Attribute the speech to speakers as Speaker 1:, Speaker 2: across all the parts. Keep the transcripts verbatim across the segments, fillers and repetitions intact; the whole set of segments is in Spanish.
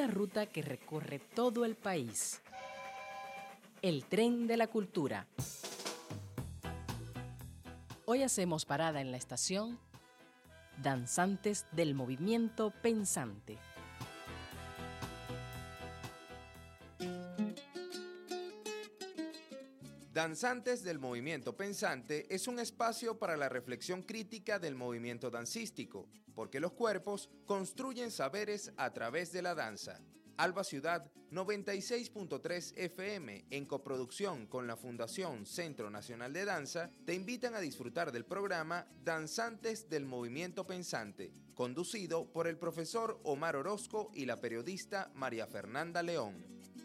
Speaker 1: una ruta que recorre todo el país. El tren de la cultura. Hoy hacemos parada en la estación Danzantes del Movimiento Pensante.
Speaker 2: Danzantes del Movimiento Pensante es un espacio para la reflexión crítica del movimiento dancístico, porque los cuerpos construyen saberes a través de la danza. Alba Ciudad noventa y seis punto tres F M, en coproducción con la Fundación Centro Nacional de Danza, te invitan a disfrutar del programa Danzantes del Movimiento Pensante, conducido por el profesor Omar Orozco y la periodista María Fernanda León.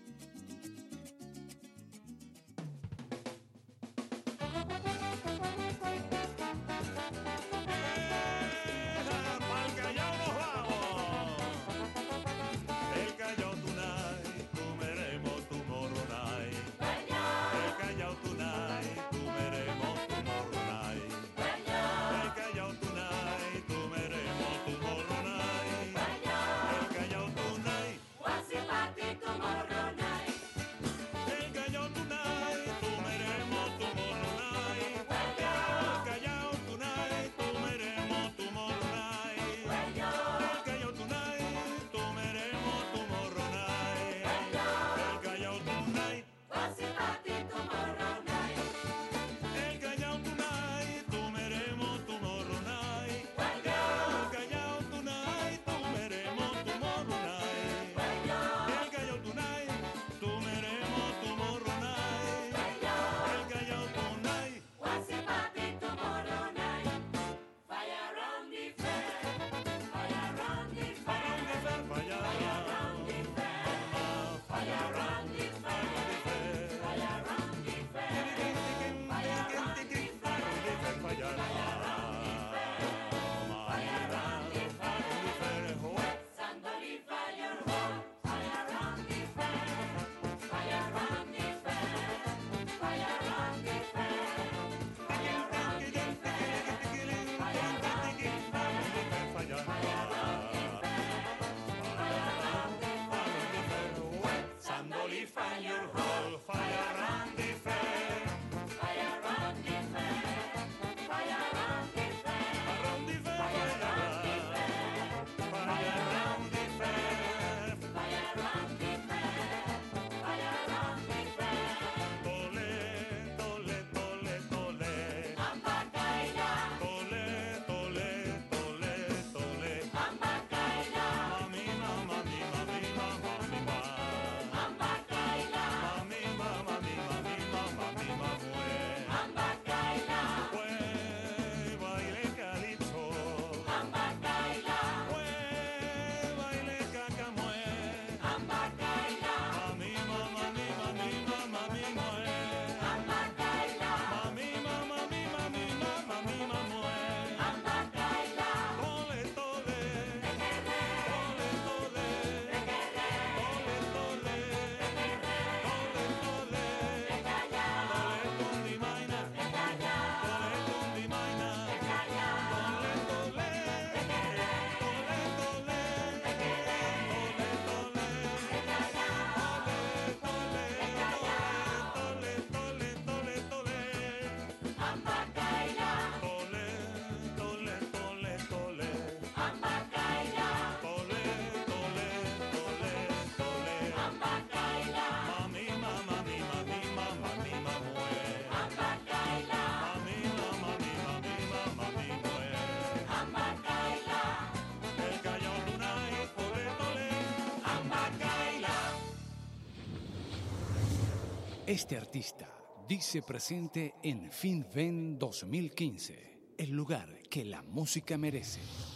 Speaker 3: Este artista dice presente en FinVen dos mil quince, el lugar que la música merece.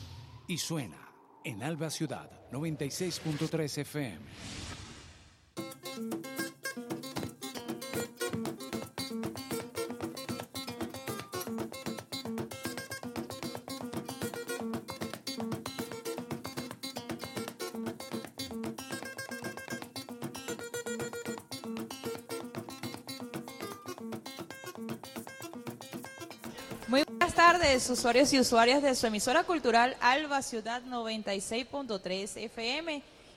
Speaker 3: Y suena en Alba Ciudad noventa y seis punto tres F M.
Speaker 4: Buenas tardes, usuarios y usuarias de su emisora cultural Alba Ciudad noventa y seis punto tres F M,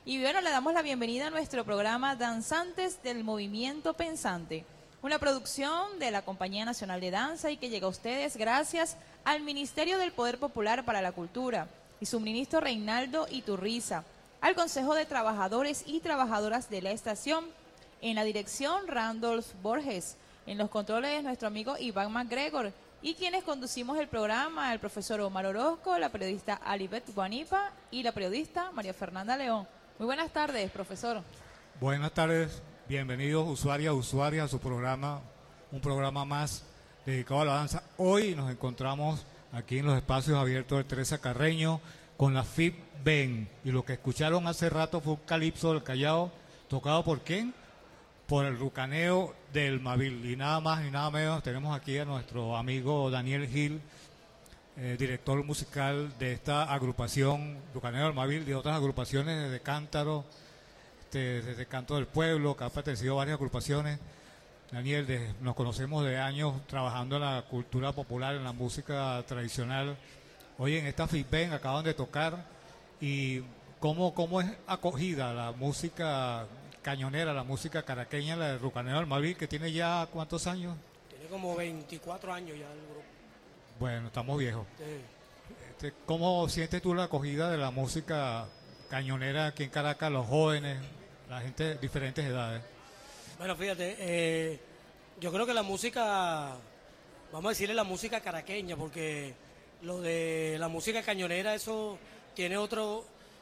Speaker 4: Y bueno, le damos la bienvenida a nuestro programa Danzantes del Movimiento Pensante, una producción de la Compañía Nacional de Danza y que llega a ustedes gracias al Ministerio del Poder Popular para la Cultura y su ministro Reinaldo Iturriza, al Consejo de Trabajadores y Trabajadoras de la estación, en la dirección Randolph Borges, en los controles nuestro amigo Iván MacGregor, y quienes conducimos el programa, el profesor Omar Orozco, la periodista Alibet Guanipa y la periodista María Fernanda León. Muy buenas tardes, profesor.
Speaker 5: Buenas tardes, bienvenidos usuarias, usuarias a su programa, un programa más dedicado a la danza. Hoy nos encontramos aquí en los espacios abiertos de Teresa Carreño con la F I B Ben, y lo que escucharon hace rato fue un calipso del Callao, tocado por ¿quién? Por el Rucaneo del Mavil, y nada más ni nada menos tenemos aquí a nuestro amigo Daniel Gil, eh, director musical de esta agrupación Rucaneo del Mavil, de otras agrupaciones desde Cántaro, este, desde Canto del Pueblo, que ha pertenecido a varias agrupaciones. Daniel, de, nos conocemos de años trabajando en la cultura popular, en la música tradicional. Hoy en esta F I B Ben acaban de tocar, y cómo, cómo es acogida la música cañonera, la música caraqueña, la de Rucaneo del Mavil, que tiene ya ¿cuántos años?
Speaker 6: Tiene como veinticuatro años ya el grupo.
Speaker 5: Bueno, estamos viejos.
Speaker 6: Sí.
Speaker 5: Este, ¿cómo sientes tú la acogida de la música cañonera aquí en Caracas, los jóvenes, la gente de diferentes edades?
Speaker 6: Bueno, fíjate, eh, yo creo que la música, vamos a decirle la música caraqueña, porque lo de la música cañonera, eso tiene otro...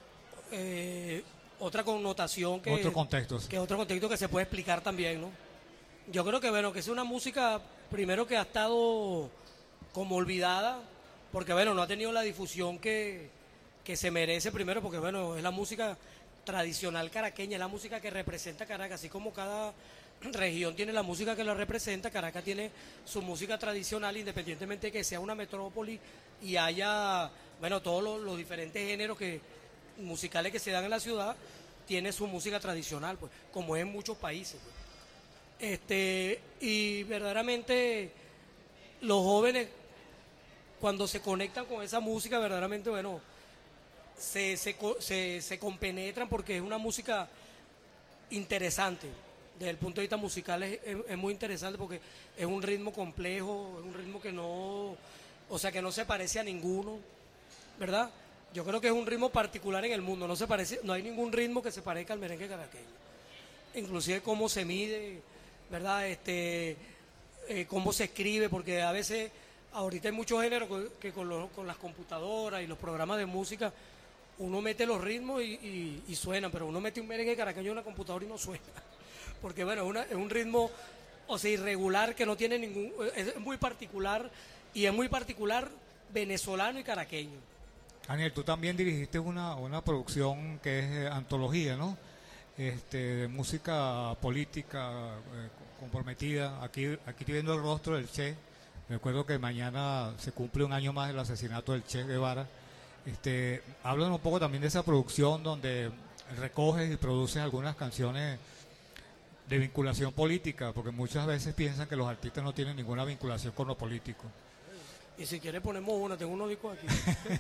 Speaker 6: Eh, otra connotación que
Speaker 5: otro contexto
Speaker 6: que otro contexto que se puede explicar también, ¿no? Yo creo que bueno, que es una música primero que ha estado como olvidada, porque bueno, no ha tenido la difusión que, que se merece primero, porque bueno, es la música tradicional caraqueña, es la música que representa Caracas, así como cada región tiene la música que la representa, Caracas tiene su música tradicional, independientemente de que sea una metrópoli y haya, bueno, todos los, los diferentes géneros que musicales que se dan en la ciudad, tiene su música tradicional, pues, como es en muchos países, pues. Este, y verdaderamente los jóvenes, cuando se conectan con esa música, verdaderamente, bueno, se, se, se, se compenetran, porque es una música interesante. Desde el punto de vista musical es, es, es muy interesante, porque es un ritmo complejo, es un ritmo que no, o sea, que no se parece a ninguno, ¿verdad? Yo creo que es un ritmo particular en el mundo, no se parece, no hay ningún ritmo que se parezca al merengue caraqueño. Inclusive cómo se mide, ¿verdad? Este, eh, cómo se escribe, porque a veces, ahorita hay muchos géneros que, que con, los, con las computadoras y los programas de música, uno mete los ritmos y, y, y suenan, pero uno mete un merengue caraqueño en una computadora y no suena. Porque bueno, es, una, es un ritmo, o sea, irregular, que no tiene ningún, es muy particular, y es muy particular venezolano y caraqueño.
Speaker 5: Daniel, tú también dirigiste una, una producción que es eh, antología, ¿no? Este, de música política eh, comprometida. Aquí, aquí estoy viendo el rostro del Che. Recuerdo que mañana se cumple un año más del asesinato del Che Guevara. Este, háblanos un poco también de esa producción donde recoges y produces algunas canciones de vinculación política, porque muchas veces piensan que los artistas no tienen ninguna vinculación con lo político.
Speaker 6: Y si quieres ponemos una, tengo unos discos aquí.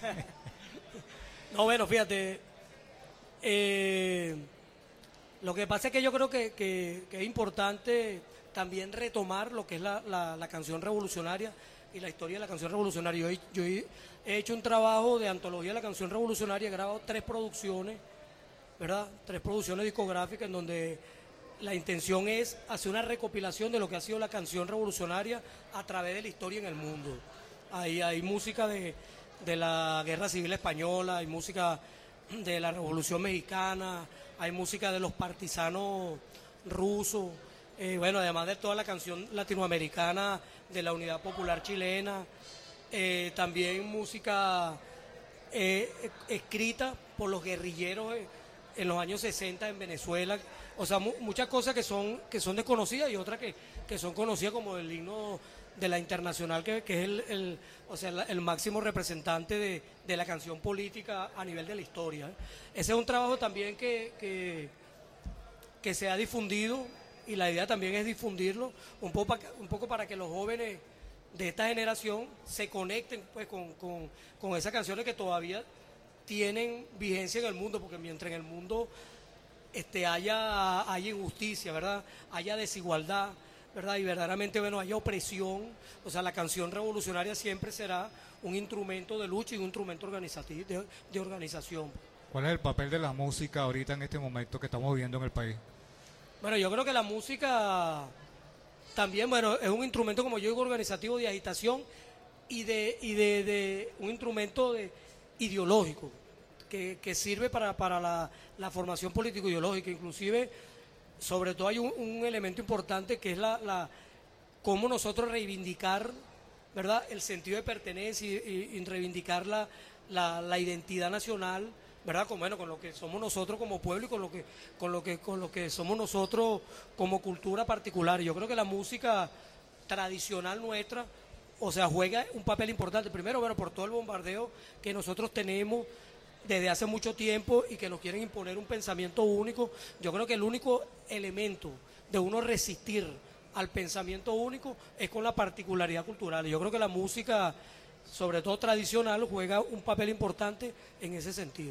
Speaker 6: No, bueno, fíjate, eh, lo que pasa es que yo creo que, que, que es importante también retomar lo que es la, la, la canción revolucionaria y la historia de la canción revolucionaria. Yo, he, yo he hecho un trabajo de antología de la canción revolucionaria, he grabado tres producciones, ¿verdad? Tres producciones discográficas en donde la intención es hacer una recopilación de lo que ha sido la canción revolucionaria a través de la historia en el mundo. Ahí hay música de, de la Guerra Civil Española, hay música de la Revolución Mexicana, hay música de los partisanos rusos, eh, bueno, además de toda la canción latinoamericana de la Unidad Popular Chilena, eh, también música eh, escrita por los guerrilleros eh, en los años sesenta en Venezuela, o sea, mu muchas cosas que son, que son desconocidas y otras que, que son conocidas, como el himno de la Internacional, que, que es el, el, o sea, el, el máximo representante de, de la canción política a nivel de la historia. Ese es un trabajo también que, que, que se ha difundido, y la idea también es difundirlo un poco, pa, un poco para que los jóvenes de esta generación se conecten pues con, con, con esas canciones que todavía tienen vigencia en el mundo, porque mientras en el mundo este, haya, haya injusticia, ¿verdad? Haya desigualdad, ¿verdad? Y verdaderamente, bueno, haya opresión. O sea, la canción revolucionaria siempre será un instrumento de lucha y un instrumento organizativo, de, de organización.
Speaker 5: ¿Cuál es el papel de la música ahorita en este momento que estamos viviendo en el país?
Speaker 6: Bueno, yo creo que la música también, bueno, es un instrumento, como yo digo, organizativo de agitación y de, y de, de un instrumento de, ideológico que, que sirve para, para la, la formación político-ideológica. Inclusive, sobre todo hay un, un elemento importante que es la, la cómo nosotros reivindicar, ¿verdad?, el sentido de pertenencia y, y, y reivindicar la, la, la identidad nacional, ¿verdad?, con, bueno, con lo que somos nosotros como pueblo y con lo que con lo que con lo que somos nosotros como cultura particular. Yo creo que la música tradicional nuestra, o sea, juega un papel importante. Primero, bueno, por todo el bombardeo que nosotros tenemos desde hace mucho tiempo y que nos quieren imponer un pensamiento único. Yo creo que el único elemento de uno resistir al pensamiento único es con la particularidad cultural. Y yo creo que la música, sobre todo tradicional, juega un papel importante en ese sentido.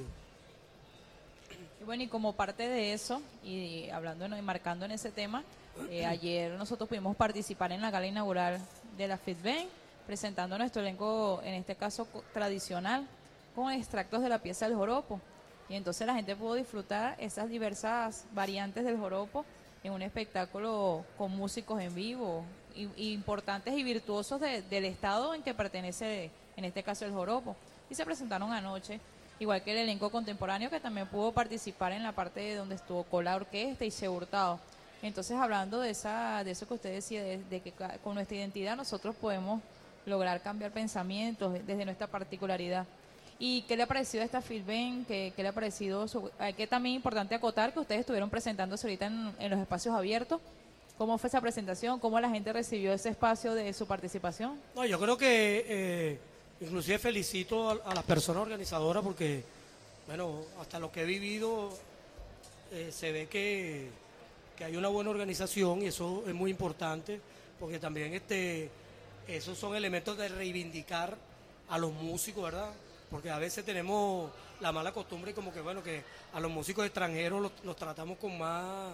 Speaker 4: Y bueno, y como parte de eso, y hablando y marcando en ese tema, eh, ayer nosotros pudimos participar en la gala inaugural de la FITBEN, presentando nuestro elenco, en este caso tradicional, con extractos de la pieza del joropo. Y entonces la gente pudo disfrutar esas diversas variantes del joropo en un espectáculo con músicos en vivo, y, y importantes y virtuosos de, del estado en que pertenece, en este caso, el joropo. Y se presentaron anoche, igual que el elenco contemporáneo, que también pudo participar en la parte de donde estuvo con la orquesta y se Hurtado. Entonces, hablando de esa de eso que usted decía, de, de que con nuestra identidad nosotros podemos lograr cambiar pensamientos desde nuestra particularidad. ¿Y qué le ha parecido esta FITBEN? ¿Qué, qué le ha parecido? Su, hay que también importante acotar que ustedes estuvieron presentándose ahorita en, en los espacios abiertos. ¿Cómo fue esa presentación? ¿Cómo la gente recibió ese espacio de su participación?
Speaker 6: No, yo creo que eh, inclusive felicito a, a las personas organizadoras porque, bueno, hasta lo que he vivido eh, se ve que, que hay una buena organización y eso es muy importante porque también este esos son elementos de reivindicar a los músicos, ¿verdad? Porque a veces tenemos la mala costumbre como que, bueno, que a los músicos extranjeros los, los tratamos con más,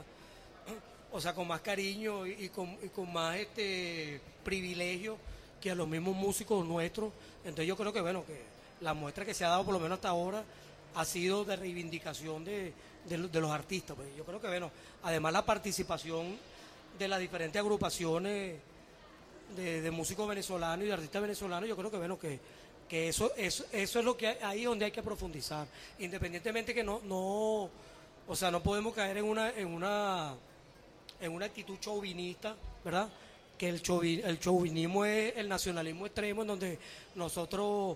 Speaker 6: o sea, con más cariño y, y, con, y con más este privilegio que a los mismos músicos nuestros. Entonces yo creo que, bueno, que la muestra que se ha dado por lo menos hasta ahora ha sido de reivindicación de, de, de los artistas. Pues yo creo que, bueno, además la participación de las diferentes agrupaciones de, de músicos venezolanos y de artistas venezolanos, yo creo que, bueno, que que eso, eso, eso es lo que hay, ahí donde hay que profundizar, independientemente que no, no, o sea, no podemos caer en una, en una, en una actitud chauvinista, ¿verdad? Que el, chauvin, el chauvinismo es el nacionalismo extremo en donde nosotros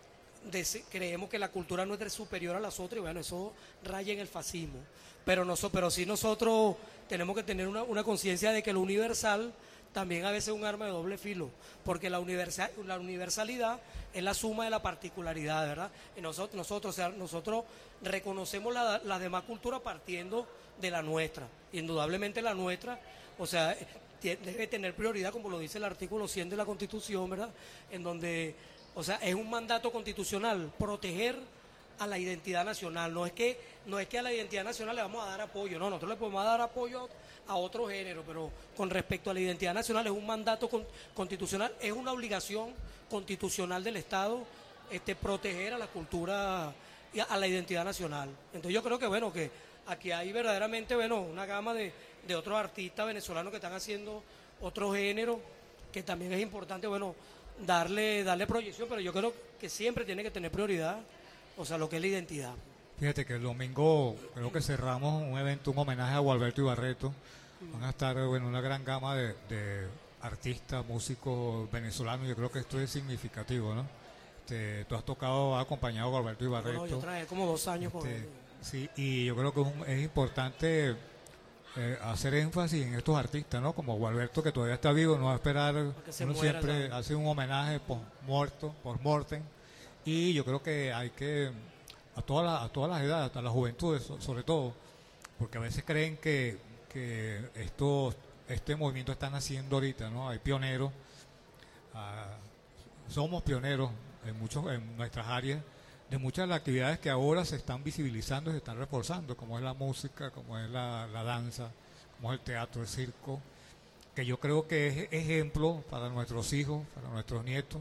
Speaker 6: des, creemos que la cultura nuestra es superior a las otras y bueno, eso raya en el fascismo. Pero, no, pero sí nosotros tenemos que tener una, una conciencia de que lo universal también a veces es un arma de doble filo, porque la, universal, la universalidad es la suma de la particularidad, ¿verdad? Y nosotros, nosotros, o sea, nosotros reconocemos las la demás culturas partiendo de la nuestra. Indudablemente la nuestra, o sea, debe tener prioridad, como lo dice el artículo cien de la Constitución, ¿verdad? En donde, o sea, es un mandato constitucional, proteger a la identidad nacional. No es que, no es que a la identidad nacional le vamos a dar apoyo, no, nosotros le podemos dar apoyo a otro género, pero con respecto a la identidad nacional es un mandato con, constitucional, es una obligación constitucional del Estado este, proteger a la cultura y a, a la identidad nacional. Entonces yo creo que bueno, que aquí hay verdaderamente bueno, una gama de, de otros artistas venezolanos que están haciendo otro género, que también es importante bueno darle, darle proyección, pero yo creo que siempre tiene que tener prioridad, o sea, lo que es la identidad.
Speaker 5: Fíjate que el domingo creo que cerramos un evento, un homenaje a Gualberto Ibarreto. Van a estar bueno, una gran gama de, de artistas, músicos venezolanos. Yo creo que esto es significativo, ¿no? Este, tú has tocado, has acompañado a Gualberto Ibarreto.
Speaker 6: No, yo traje como dos años con
Speaker 5: este,
Speaker 6: él.
Speaker 5: Sí, y yo creo que es, un, es importante eh, hacer énfasis en estos artistas, ¿no? Como Gualberto, que todavía está vivo, no va a esperar. Uno muera, siempre ¿sabes? Hace un homenaje por muerto, por mortem. Y yo creo que hay que a todas las a todas las edades, a las juventudes sobre todo, porque a veces creen que, que esto, este movimiento está naciendo ahorita, ¿no? Hay pioneros, uh, somos pioneros en muchos en nuestras áreas, de muchas de las actividades que ahora se están visibilizando y se están reforzando, como es la música, como es la, la danza, como es el teatro, el circo, que yo creo que es ejemplo para nuestros hijos, para nuestros nietos.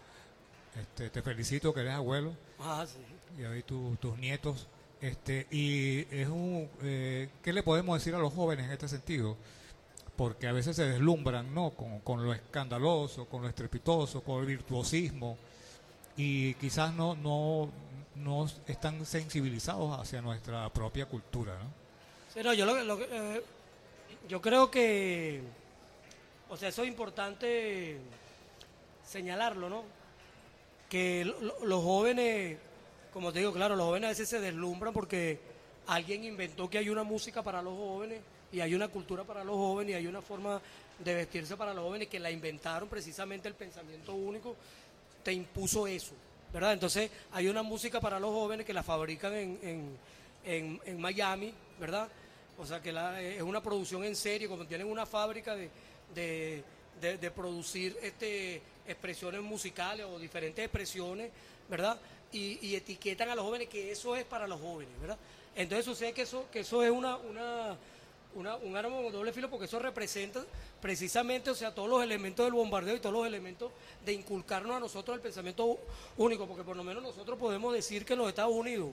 Speaker 5: Este, te felicito que eres abuelo.
Speaker 6: Ah, sí.
Speaker 5: Y ahí tu, tus nietos. Este, y es un, eh, ¿qué le podemos decir a los jóvenes en este sentido? Porque a veces se deslumbran, ¿no? Con, con lo escandaloso, con lo estrepitoso, con el virtuosismo, y quizás no, no, no están sensibilizados hacia nuestra propia cultura, ¿no?
Speaker 6: Sí, no, yo, lo, lo, eh, yo creo que, o sea, eso es importante señalarlo, ¿no? Que lo, lo, los jóvenes, como te digo, claro, los jóvenes a veces se deslumbran porque alguien inventó que hay una música para los jóvenes y hay una cultura para los jóvenes y hay una forma de vestirse para los jóvenes que la inventaron precisamente el pensamiento único, te impuso eso, ¿verdad? Entonces hay una música para los jóvenes que la fabrican en, en, en, en Miami, ¿verdad? O sea que la, es una producción en serie, como tienen una fábrica de, de, de, de producir este expresiones musicales o diferentes expresiones, ¿verdad? Y, y etiquetan a los jóvenes que eso es para los jóvenes, ¿verdad? Entonces sucede que eso, que eso es una, una, una, un arma de doble filo porque eso representa precisamente, o sea, todos los elementos del bombardeo y todos los elementos de inculcarnos a nosotros el pensamiento único, porque por lo menos nosotros podemos decir que en los Estados Unidos,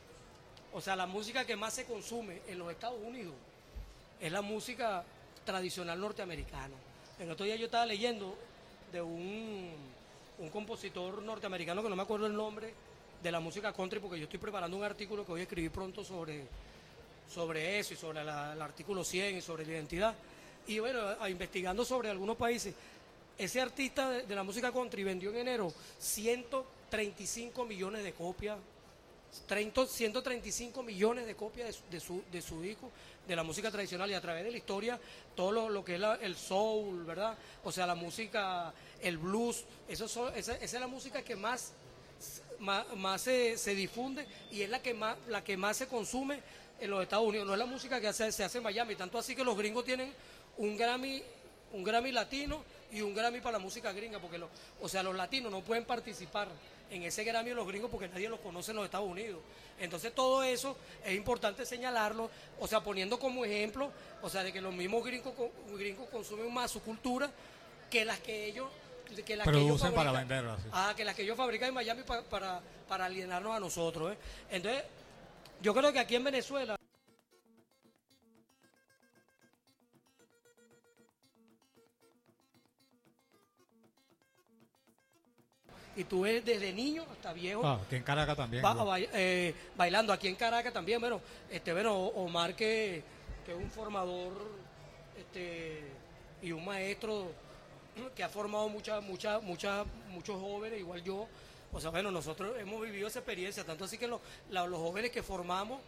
Speaker 6: o sea, la música que más se consume en los Estados Unidos es la música tradicional norteamericana. En otro día yo estaba leyendo de un, un compositor norteamericano que no me acuerdo el nombre de la música country, porque yo estoy preparando un artículo que voy a escribir pronto sobre, sobre eso y sobre la, el artículo cien y sobre la identidad. Y bueno, a, investigando sobre algunos países, ese artista de, de la música country vendió en enero ciento treinta y cinco millones de copias, ciento treinta y cinco millones de copias de su, de su, de su disco de la música tradicional, y a través de la historia todo lo, lo que es la, el soul, ¿verdad? O sea, la música, el blues, eso son, esa, esa es la música que más, más, más se, se difunde y es la que más, la que más se consume en los Estados Unidos, no es la música que hace, se hace en Miami, tanto así que los gringos tienen un Grammy, un Grammy latino y un Grammy para la música gringa, porque lo, o sea, los latinos no pueden participar en ese Grammy de los gringos porque nadie los conoce en los Estados Unidos. Entonces todo eso es importante señalarlo, o sea, poniendo como ejemplo, o sea, de que los mismos gringos, gringos consumen más su cultura que las que ellos que las
Speaker 5: producen
Speaker 6: que ellos fabrican,
Speaker 5: para venderlo así.
Speaker 6: Ah, que las que ellos fabrican en Miami para, para, para alienarnos a nosotros, ¿eh? Entonces, yo creo que aquí en Venezuela y tú ves desde niño hasta viejo.
Speaker 5: Ah, aquí en Caracas también.
Speaker 6: Va, ba, eh, bailando aquí en Caracas también, bueno, este, bueno, Omar que, que es un formador este, y un maestro que ha formado muchas, muchas, muchas, muchos jóvenes, igual yo. O sea, bueno, nosotros hemos vivido esa experiencia, tanto así que los, la, los jóvenes que formamos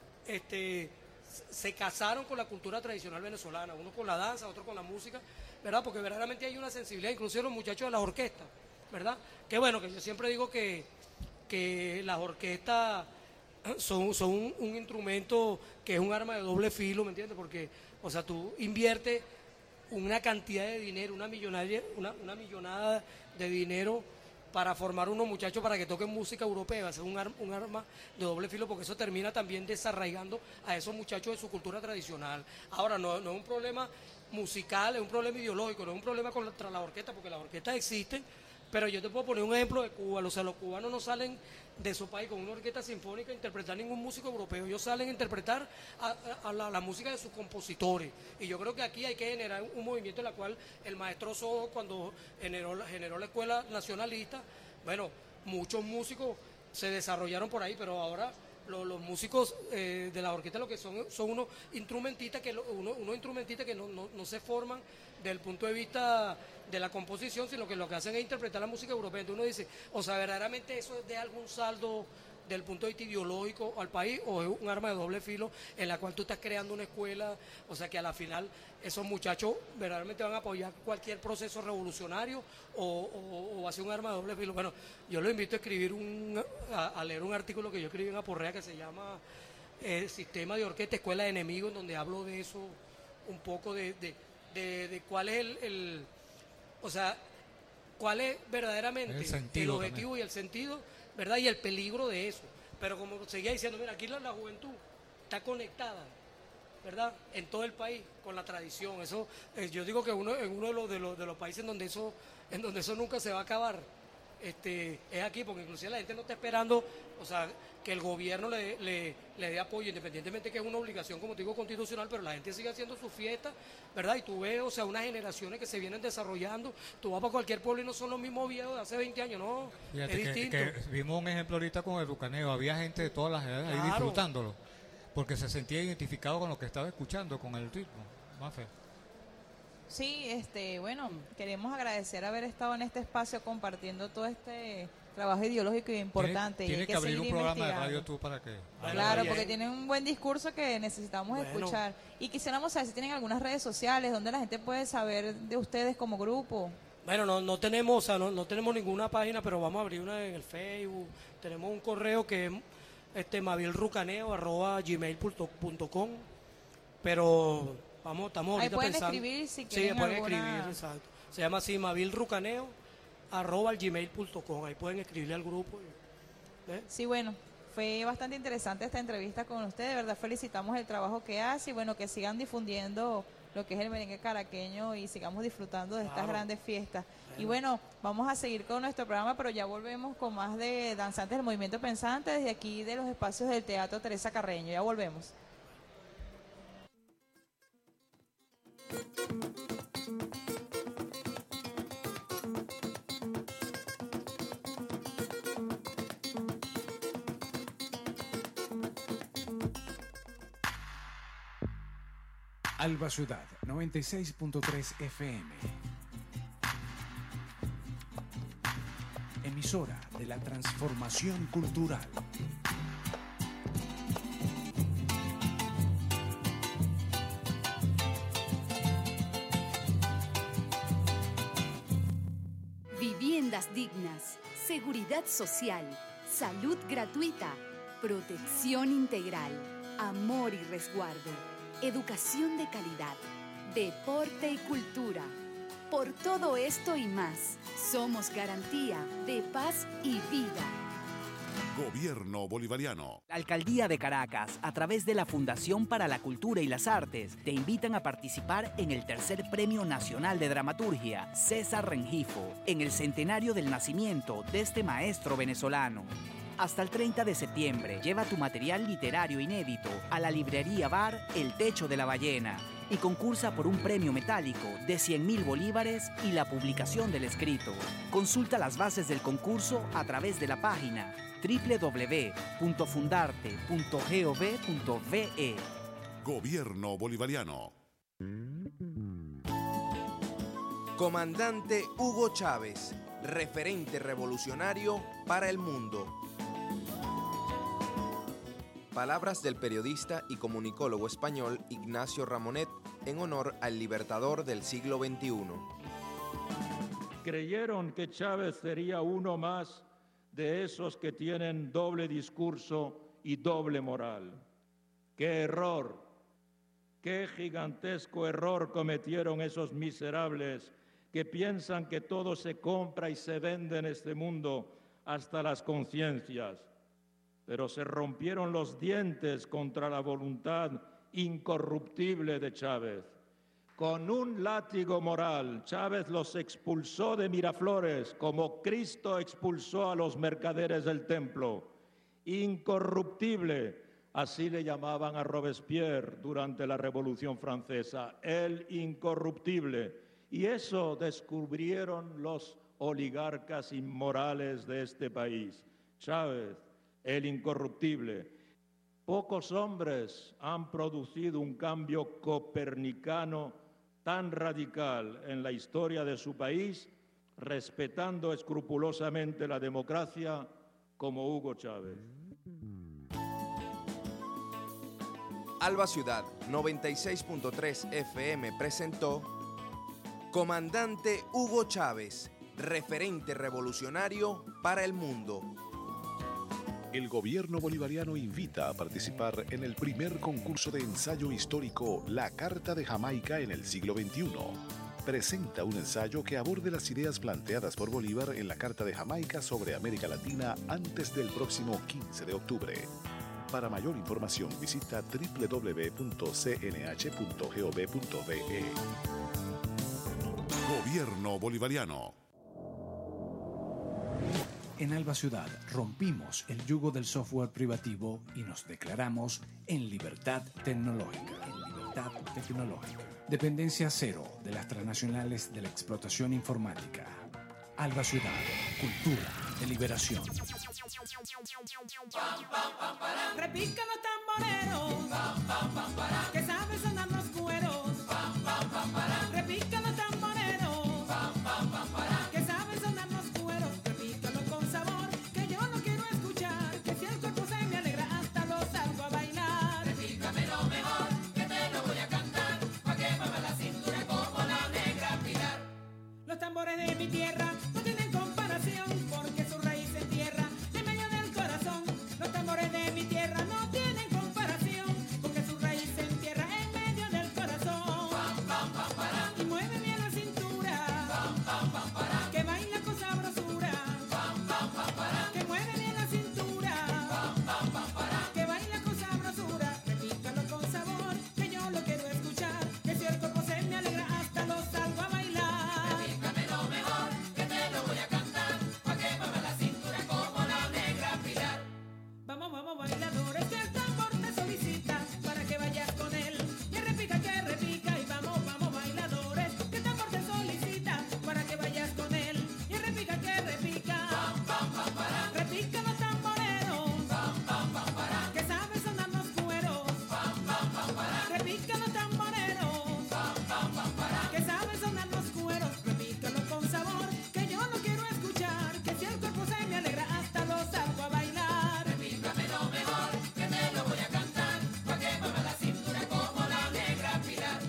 Speaker 6: este, se casaron con la cultura tradicional venezolana, uno con la danza, otro con la música, ¿verdad? Porque verdaderamente hay una sensibilidad, incluso los muchachos de las orquestas, ¿verdad? Que bueno, que yo siempre digo que, que las orquestas son, son un, un instrumento que es un arma de doble filo, ¿me entiendes? Porque, o sea, tú inviertes una cantidad de dinero, una millonada, una, una millonada de dinero para formar unos muchachos para que toquen música europea, es un, ar, un arma de doble filo, porque eso termina también desarraigando a esos muchachos de su cultura tradicional. Ahora, no, no es un problema musical, es un problema ideológico, no es un problema contra la orquesta, porque las orquestas existen, pero yo te puedo poner un ejemplo de Cuba. O sea, los cubanos no salen de su país con una orquesta sinfónica a interpretar ningún músico europeo, ellos salen a interpretar a, a, a la, la música de sus compositores, y yo creo que aquí hay que generar un movimiento en el cual el maestro Sojo, cuando generó, generó la escuela nacionalista, bueno, muchos músicos se desarrollaron por ahí, pero ahora los, los músicos eh, de la orquesta lo que son son unos instrumentistas que, uno, unos instrumentistas que no, no, no se forman desde el punto de vista de la composición, sino que lo que hacen es interpretar la música europea. Entonces uno dice, o sea, verdaderamente eso es de algún saldo del punto de vista ideológico al país, o es un arma de doble filo en la cual tú estás creando una escuela, o sea que a la final esos muchachos verdaderamente van a apoyar cualquier proceso revolucionario o, o, o va a ser un arma de doble filo. Bueno, yo lo invito a escribir un, a, a leer un artículo que yo escribí en Aporrea que se llama eh, Sistema de Orquesta, Escuela de Enemigos, donde hablo de eso un poco de, de, de, de cuál es el, el, o sea, cuál es verdaderamente el, el objetivo también y el sentido ¿verdad? Y el peligro de eso. Pero como seguía diciendo, mira, aquí la, la juventud está conectada, ¿verdad? En todo el país con la tradición. Eso, eh, yo digo que uno en uno de los, de los de los países en donde eso, en donde eso nunca se va a acabar, este, es aquí, porque inclusive la gente no está esperando, o sea, que el gobierno le, le, le dé apoyo, independientemente que es una obligación, como te digo, constitucional, pero la gente sigue haciendo su fiesta, ¿verdad? Y tú ves, o sea, unas generaciones que se vienen desarrollando, tú vas para cualquier pueblo y no son los mismos viejos de hace veinte años, no,
Speaker 5: Fíjate
Speaker 6: es
Speaker 5: que,
Speaker 6: distinto.
Speaker 5: que vimos un ejemplo ahorita con el Rucaneo, había gente de todas las edades ahí
Speaker 6: Claro.
Speaker 5: disfrutándolo, porque se sentía identificado con lo que estaba escuchando, con el ritmo. Mafe.
Speaker 4: Sí, este, bueno, queremos agradecer haber estado en este espacio compartiendo todo este trabajo ideológico y importante.
Speaker 5: Tiene,
Speaker 4: y hay
Speaker 5: que abrir un
Speaker 4: seguir
Speaker 5: programa de
Speaker 4: investigando.
Speaker 5: radio tú para que...
Speaker 4: Claro,
Speaker 6: Bien.
Speaker 4: porque tienen un buen discurso que necesitamos
Speaker 6: Bueno.
Speaker 4: escuchar. Y quisiéramos saber si tienen algunas redes sociales donde la gente puede saber de ustedes como grupo.
Speaker 6: Bueno, no, no tenemos, o sea, no, no tenemos ninguna página, pero vamos a abrir una en el Facebook. Tenemos un correo que es este mavilrucaneo arroba gmail punto com, pero vamos, estamos
Speaker 4: Ahí
Speaker 6: ahorita
Speaker 4: pueden
Speaker 6: pensando.
Speaker 4: escribir si
Speaker 6: Sí,
Speaker 4: quieren
Speaker 6: pueden
Speaker 4: alguna-
Speaker 6: escribir, exacto. Se llama así mavilrucaneo arroba gmail punto com. Ahí pueden escribirle al grupo. ¿Ves?
Speaker 4: Sí, bueno, fue bastante interesante esta entrevista con ustedes. De verdad, felicitamos el trabajo que hace y bueno, que sigan difundiendo lo que es el merengue caraqueño y sigamos disfrutando de estas
Speaker 6: Claro.
Speaker 4: grandes fiestas. Y bueno, vamos a seguir con nuestro programa, pero ya volvemos con más de Danzantes del Movimiento Pensante desde aquí de los espacios del Teatro Teresa Carreño. Ya volvemos.
Speaker 3: Alba Ciudad noventa y seis punto tres F M. Emisora de la transformación cultural.
Speaker 7: Viviendas dignas, seguridad social, salud gratuita, protección integral, amor y resguardo, educación de calidad, deporte y cultura. Por todo esto y más, somos garantía de paz y vida.
Speaker 8: Gobierno Bolivariano.
Speaker 9: La Alcaldía de Caracas, a través de la Fundación para la Cultura y las Artes, te invitan a participar en el tercer Premio Nacional de Dramaturgia, César Rengifo, en el centenario del nacimiento de este maestro venezolano. Hasta el treinta de septiembre, lleva tu material literario inédito a la librería bar El Techo de la Ballena y concursa por un premio metálico de cien mil bolívares y la publicación del escrito. Consulta las bases del concurso a través de la página doble u doble u doble u punto fundarte punto gov punto ve.
Speaker 8: Gobierno Bolivariano.
Speaker 2: Comandante Hugo Chávez, referente revolucionario para el mundo. Palabras del periodista y comunicólogo español Ignacio Ramonet en honor al libertador del siglo veintiuno.
Speaker 10: Creyeron que Chávez sería uno más de esos que tienen doble discurso y doble moral. ¡Qué error! ¡Qué gigantesco error cometieron esos miserables que piensan que todo se compra y se vende en este mundo, hasta las conciencias! Pero se rompieron los dientes contra la voluntad incorruptible de Chávez. Con un látigo moral, Chávez los expulsó de Miraflores, como Cristo expulsó a los mercaderes del templo. Incorruptible, así le llamaban a Robespierre durante la Revolución Francesa, el incorruptible. Y eso descubrieron los oligarcas inmorales de este país. Chávez, el incorruptible. Pocos hombres han producido un cambio copernicano tan radical en la historia de su país, respetando escrupulosamente la democracia, como Hugo Chávez.
Speaker 2: Alba Ciudad noventa y seis punto tres F M presentó Comandante Hugo Chávez, referente revolucionario para el mundo.
Speaker 8: El Gobierno Bolivariano invita a participar en el primer concurso de ensayo histórico La Carta de Jamaica en el siglo veintiuno. presenta un ensayo que aborde las ideas planteadas por Bolívar en la Carta de Jamaica sobre América Latina antes del próximo quince de octubre. Para mayor información visita doble u doble u doble u punto c n h punto gov punto b e.
Speaker 11: Gobierno Bolivariano.
Speaker 3: En Alba Ciudad rompimos el yugo del software privativo y nos declaramos en libertad tecnológica. En libertad tecnológica. Dependencia cero de las transnacionales de la explotación informática. Alba Ciudad, cultura de liberación.
Speaker 12: Repican los tamboreros, que saben sonar los cueros. Repican los tamboreros, que saben sonar los cueros. Repícalo con sabor, que yo no quiero escuchar. Que si el cuerpo se me alegra, hasta lo salgo a bailar. Repícame lo mejor, que te lo voy a cantar, pa' que mueva la cintura como la negra Pilar. Los tambores de mi tierra no tienen comparación, porque su raíz en tierra, en medio del corazón. Los tambores de mi tierra no tienen comparación, porque su raíz en tierra, en medio del corazón. Y mueve bien la cintura, que baila con sabrosura. Que mueve bien la cintura, que baila con sabrosura. Repícalo con sabor, que yo lo quiero escuchar. Que si el cuerpo se me alegra, hasta lo salgo a bailar. Repícame lo mejor, que te lo voy a cantar, pa' que mueva la cintura como la negra Pilar. Vamos, vamos bailadores, que el tambor te solicita para que vayas con él. Que repica, que repica, y vamos, vamos bailadores, que el tambor te solicita para que vayas con él. Y repica, que repica, repica los tamboreros, que saben sonar los cueros. Repica los tamboreros, que saben sonar los cueros. Repícalo con sabor, que yo no quiero escuchar. Que si el cuerpo se me alegra, hasta lo salgo a bailar. Repícame lo mejor, que te lo voy a cantar, pa' que mueva la cintura como la negra Pilar.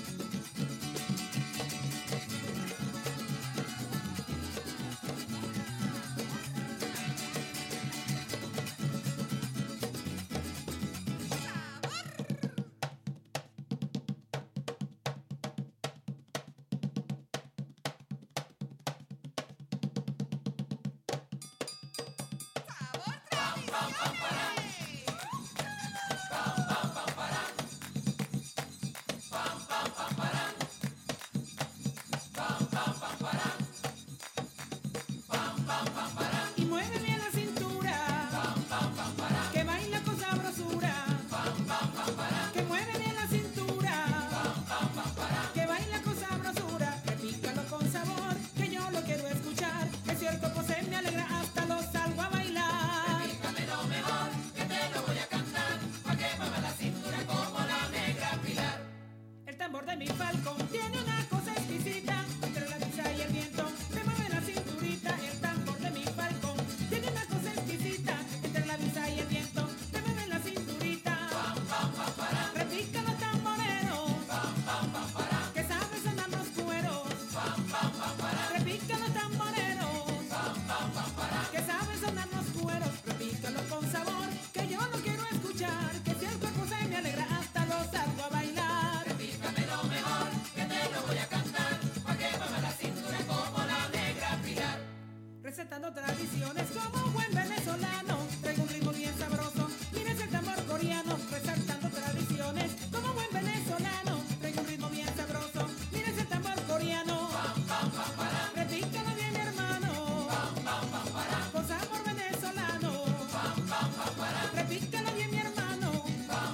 Speaker 12: Y mueve bien la cintura, que baila con sabrosura. Que mueve bien la cintura, que baila con sabrosura. Repícalo con sabor, que yo lo quiero escuchar. Que si el cuerpo se me alegra, hasta lo salgo a bailar. Repícame lo mejor, que te lo voy a cantar, pa' que mueva la cintura como la negra Pilar. El tambor de mi falcón tiene una cosa exquisita, entre la brisa y el viento me mueve la cinturita. El tambor de mi falcón tiene una cosa exquisita, entre la brisa y el viento me mueve la cinturita. Repica los tamboreros, que saben sonar los cueros. Repica los tamboreros, que saben sonar los cueros. Repícalo con sabor, que yo no quiero escuchar. Que si el cuerpo se me alegra, hasta lo salgo a bailar. Repícame lo mejor, que te lo voy a cantar, pa' que mueva la cintura como la negra Pilar. Recetando tradiciones como un buen venezolano, traigo un ritmo bien sabroso, mira ese tambor coreano. Resaltando tradiciones como un buen venezolano, traigo un ritmo bien sabroso, mira ese tambor coreano. Repícalo bien, mi hermano, con sabor venezolano. Repícalo bien, mi hermano,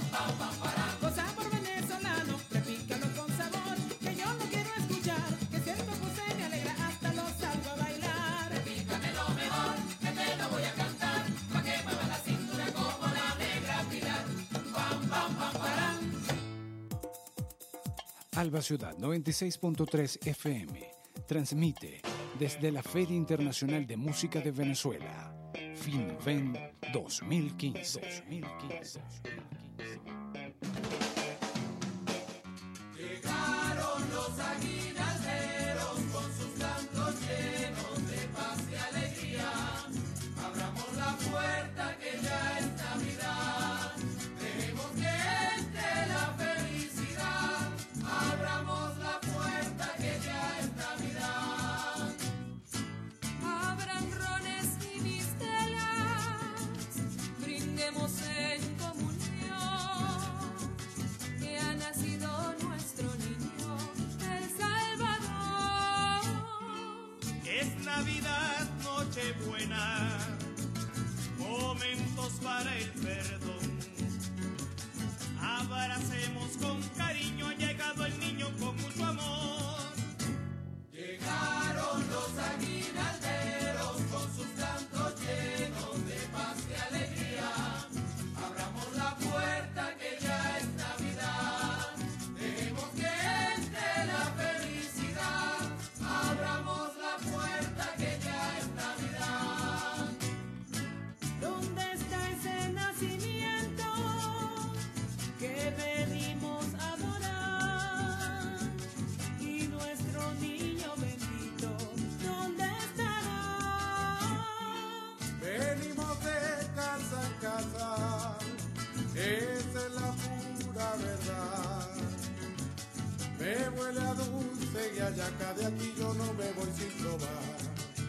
Speaker 12: con sabor venezolano. Repícalo con sabor, que yo no quiero escuchar. Que si el cuerpo se me alegra, hasta lo salgo a bailar. Repícame lo mejor, que te lo voy a cantar, pa' que mueva la cintura como la negra Pilar. Pam, pam, pam, parán.
Speaker 3: Alba Ciudad noventa y seis punto tres F M transmite desde la Feria Internacional de Música de Venezuela, FinVen dos mil quince.
Speaker 12: Llegaron los aguinalderos con sus cantos llenos de paz y alegría. Abramos la puerta que ya es Navidad. Dejemos que entre la felicidad. Abramos la puerta que ya
Speaker 13: para el perdón. Abracemos con cariño, ha llegado el niño con mucho amor.
Speaker 14: Llegaron los aguinalderos con sus cantos llenos de paz y alegría. Abramos la puerta que ya es Navidad. Dejemos que entre la felicidad. Abramos la puerta que ya es Navidad.
Speaker 12: ¿Dónde está ese nacimiento que venimos a adorar? Y nuestro niño bendito, ¿dónde estará?
Speaker 14: Venimos de casa en casa, esa es la pura verdad. Me huele a dulce y a yaca, de aquí yo no me voy sin probar.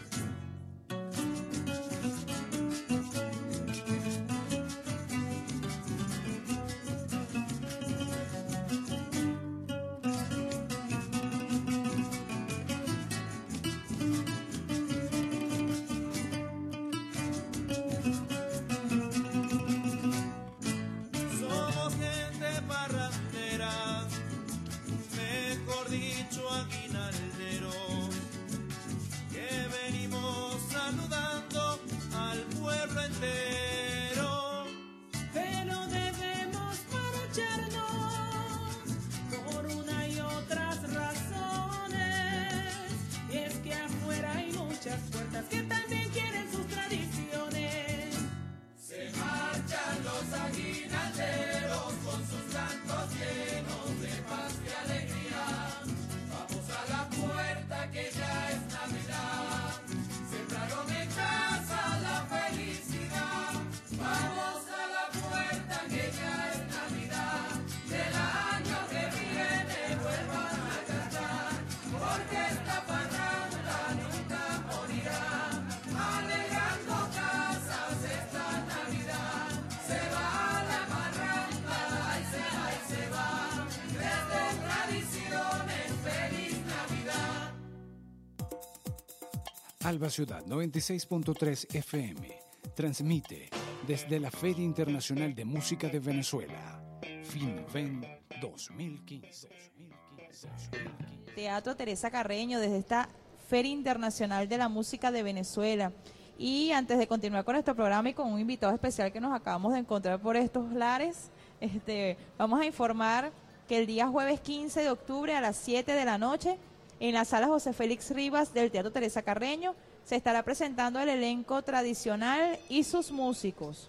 Speaker 13: Somos gente parrandera, mejor dicho aguinalderos, que venimos saludando al pueblo entero.
Speaker 12: Pero debemos marcharnos por una y otras razones. Y es que afuera hay muchas puertas que también quieren sus tradiciones.
Speaker 14: Se marchan los aguinalderos con sus cantos llenos de paz y alegría. Vamos a la puerta que ya es Navidad. Sembraron en casa la felicidad. Vamos a la puerta que ya es Navidad. Del año que viene vuelvan a cantar, porque esta parranda nunca morirá. Alegrando casas esta Navidad. Se va la parranda, ahí se va, ahí se va. Desde tradiciones, feliz Navidad.
Speaker 3: Alba Ciudad noventa y seis punto tres F M transmite desde la Feria Internacional de Música de Venezuela, FinVen dos mil quince.
Speaker 4: Teatro Teresa Carreño desde esta Feria Internacional de la Música de Venezuela. Y antes de continuar con nuestro programa y con un invitado especial que nos acabamos de encontrar por estos lares, este, vamos a informar que el día jueves quince de octubre a las siete de la noche, en la sala José Félix Rivas del Teatro Teresa Carreño, se estará presentando el elenco tradicional y sus músicos.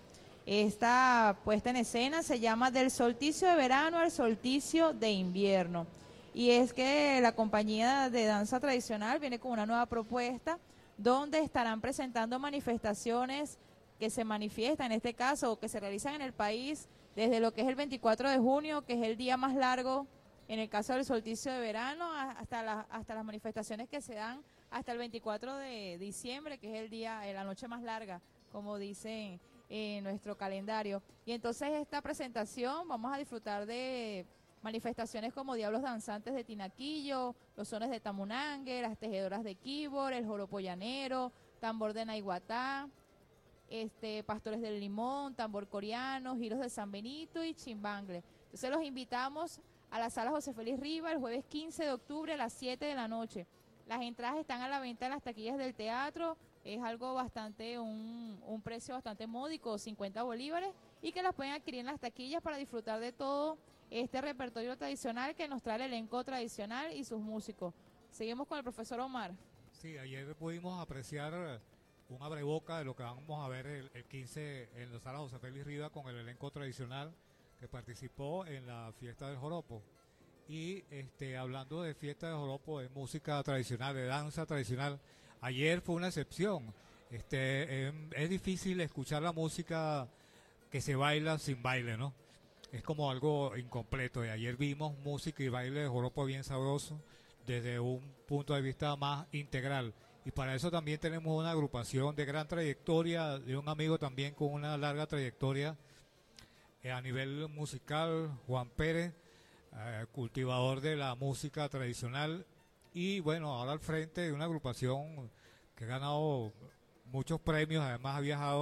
Speaker 4: Esta puesta en escena se llama Del solsticio de verano al solsticio de invierno. Y es que la compañía de danza tradicional viene con una nueva propuesta donde estarán presentando manifestaciones que se manifiestan, en este caso, o que se realizan en el país desde lo que es el veinticuatro de junio, que es el día más largo en el caso del solsticio de verano, hasta, la, hasta las manifestaciones que se dan hasta el veinticuatro de diciembre, que es el día, la noche más larga, como dicen en nuestro calendario. Y entonces esta presentación vamos a disfrutar de manifestaciones como Diablos Danzantes de Tinaquillo, los sones de Tamunangue, las tejedoras de Quibor, el joropo llanero, tambor de Naiguatá, este, pastores del Limón, tambor coreano, giros de San Benito y chimbangle. Entonces los invitamos a la sala José Félix Rivas el jueves quince de octubre a las siete de la noche. Las entradas están a la venta en las taquillas del teatro, es algo bastante, un, un precio bastante módico, cincuenta bolívares, y que las pueden adquirir en las taquillas para disfrutar de todo este repertorio tradicional que nos trae el elenco tradicional y sus músicos. Seguimos con el profesor Omar.
Speaker 5: Sí, ayer pudimos apreciar un abreboca de lo que vamos a ver el, el quince en la sala José Félix Rivas con el elenco tradicional que participó en la fiesta del joropo. Y este, hablando de fiesta de joropo, de música tradicional, de danza tradicional, ayer fue una excepción. Este, eh, es difícil escuchar la música que se baila sin baile, ¿no? Es como algo incompleto. Y ayer vimos música y baile de joropo bien sabroso desde un punto de vista más integral. Y para eso también tenemos una agrupación de gran trayectoria, de un amigo también con una larga trayectoria eh, a nivel musical, Juan Pérez, eh, cultivador de la música tradicional, y bueno, ahora al frente de una agrupación que ha ganado muchos premios, además ha viajado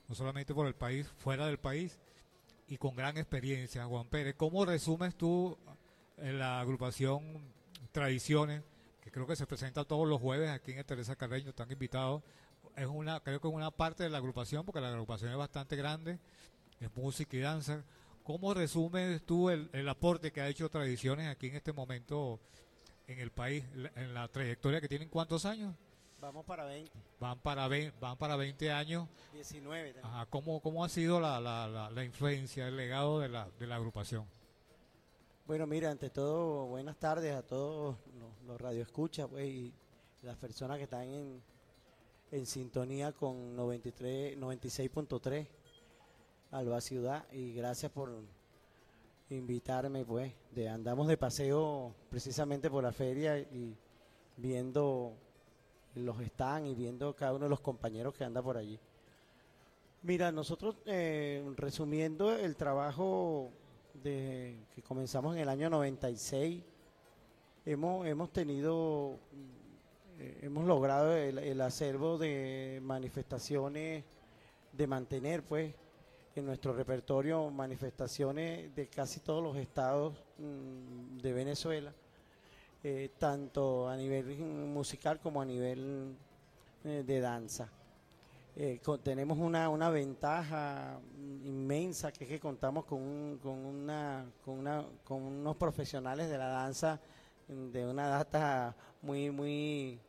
Speaker 5: no solamente por el país, fuera del país, y con gran experiencia. Juan Pérez, ¿cómo resumes tú en la agrupación Tradiciones, que creo que se presenta todos los jueves aquí en el Teresa Carreño, están invitados? Es una, creo que es una parte de la agrupación, porque la agrupación es bastante grande, es música y danza. ¿Cómo resumes tú el, el aporte que ha hecho Tradiciones aquí en este momento en el país, en la trayectoria que tienen? ¿Cuántos años?
Speaker 15: Vamos para veinte.
Speaker 5: Van para veinte, van para veinte años.
Speaker 15: diecinueve.
Speaker 5: Ajá, ¿cómo, ¿Cómo ha sido la, la, la, la influencia, el legado de la, de la agrupación?
Speaker 15: Bueno, mira, ante todo, buenas tardes a todos los, los radioescuchas, pues, y las personas que están en, en sintonía con noventa y tres, noventa y seis punto tres, Alba Ciudad, y gracias por invitarme, pues, de andamos de paseo precisamente por la feria y viendo los stands y viendo cada uno de los compañeros que anda por allí. Mira, nosotros, eh, resumiendo el trabajo de que comenzamos en el año noventa y seis, hemos, hemos tenido, eh, hemos logrado el, el acervo de manifestaciones, de mantener, pues, en nuestro repertorio manifestaciones de casi todos los estados mmm, de Venezuela, eh, tanto a nivel musical como a nivel eh, de danza. Eh, con, tenemos una, una ventaja inmensa, que es que contamos con, un, con, una, con, una, con unos profesionales de la danza de una data muy, muy,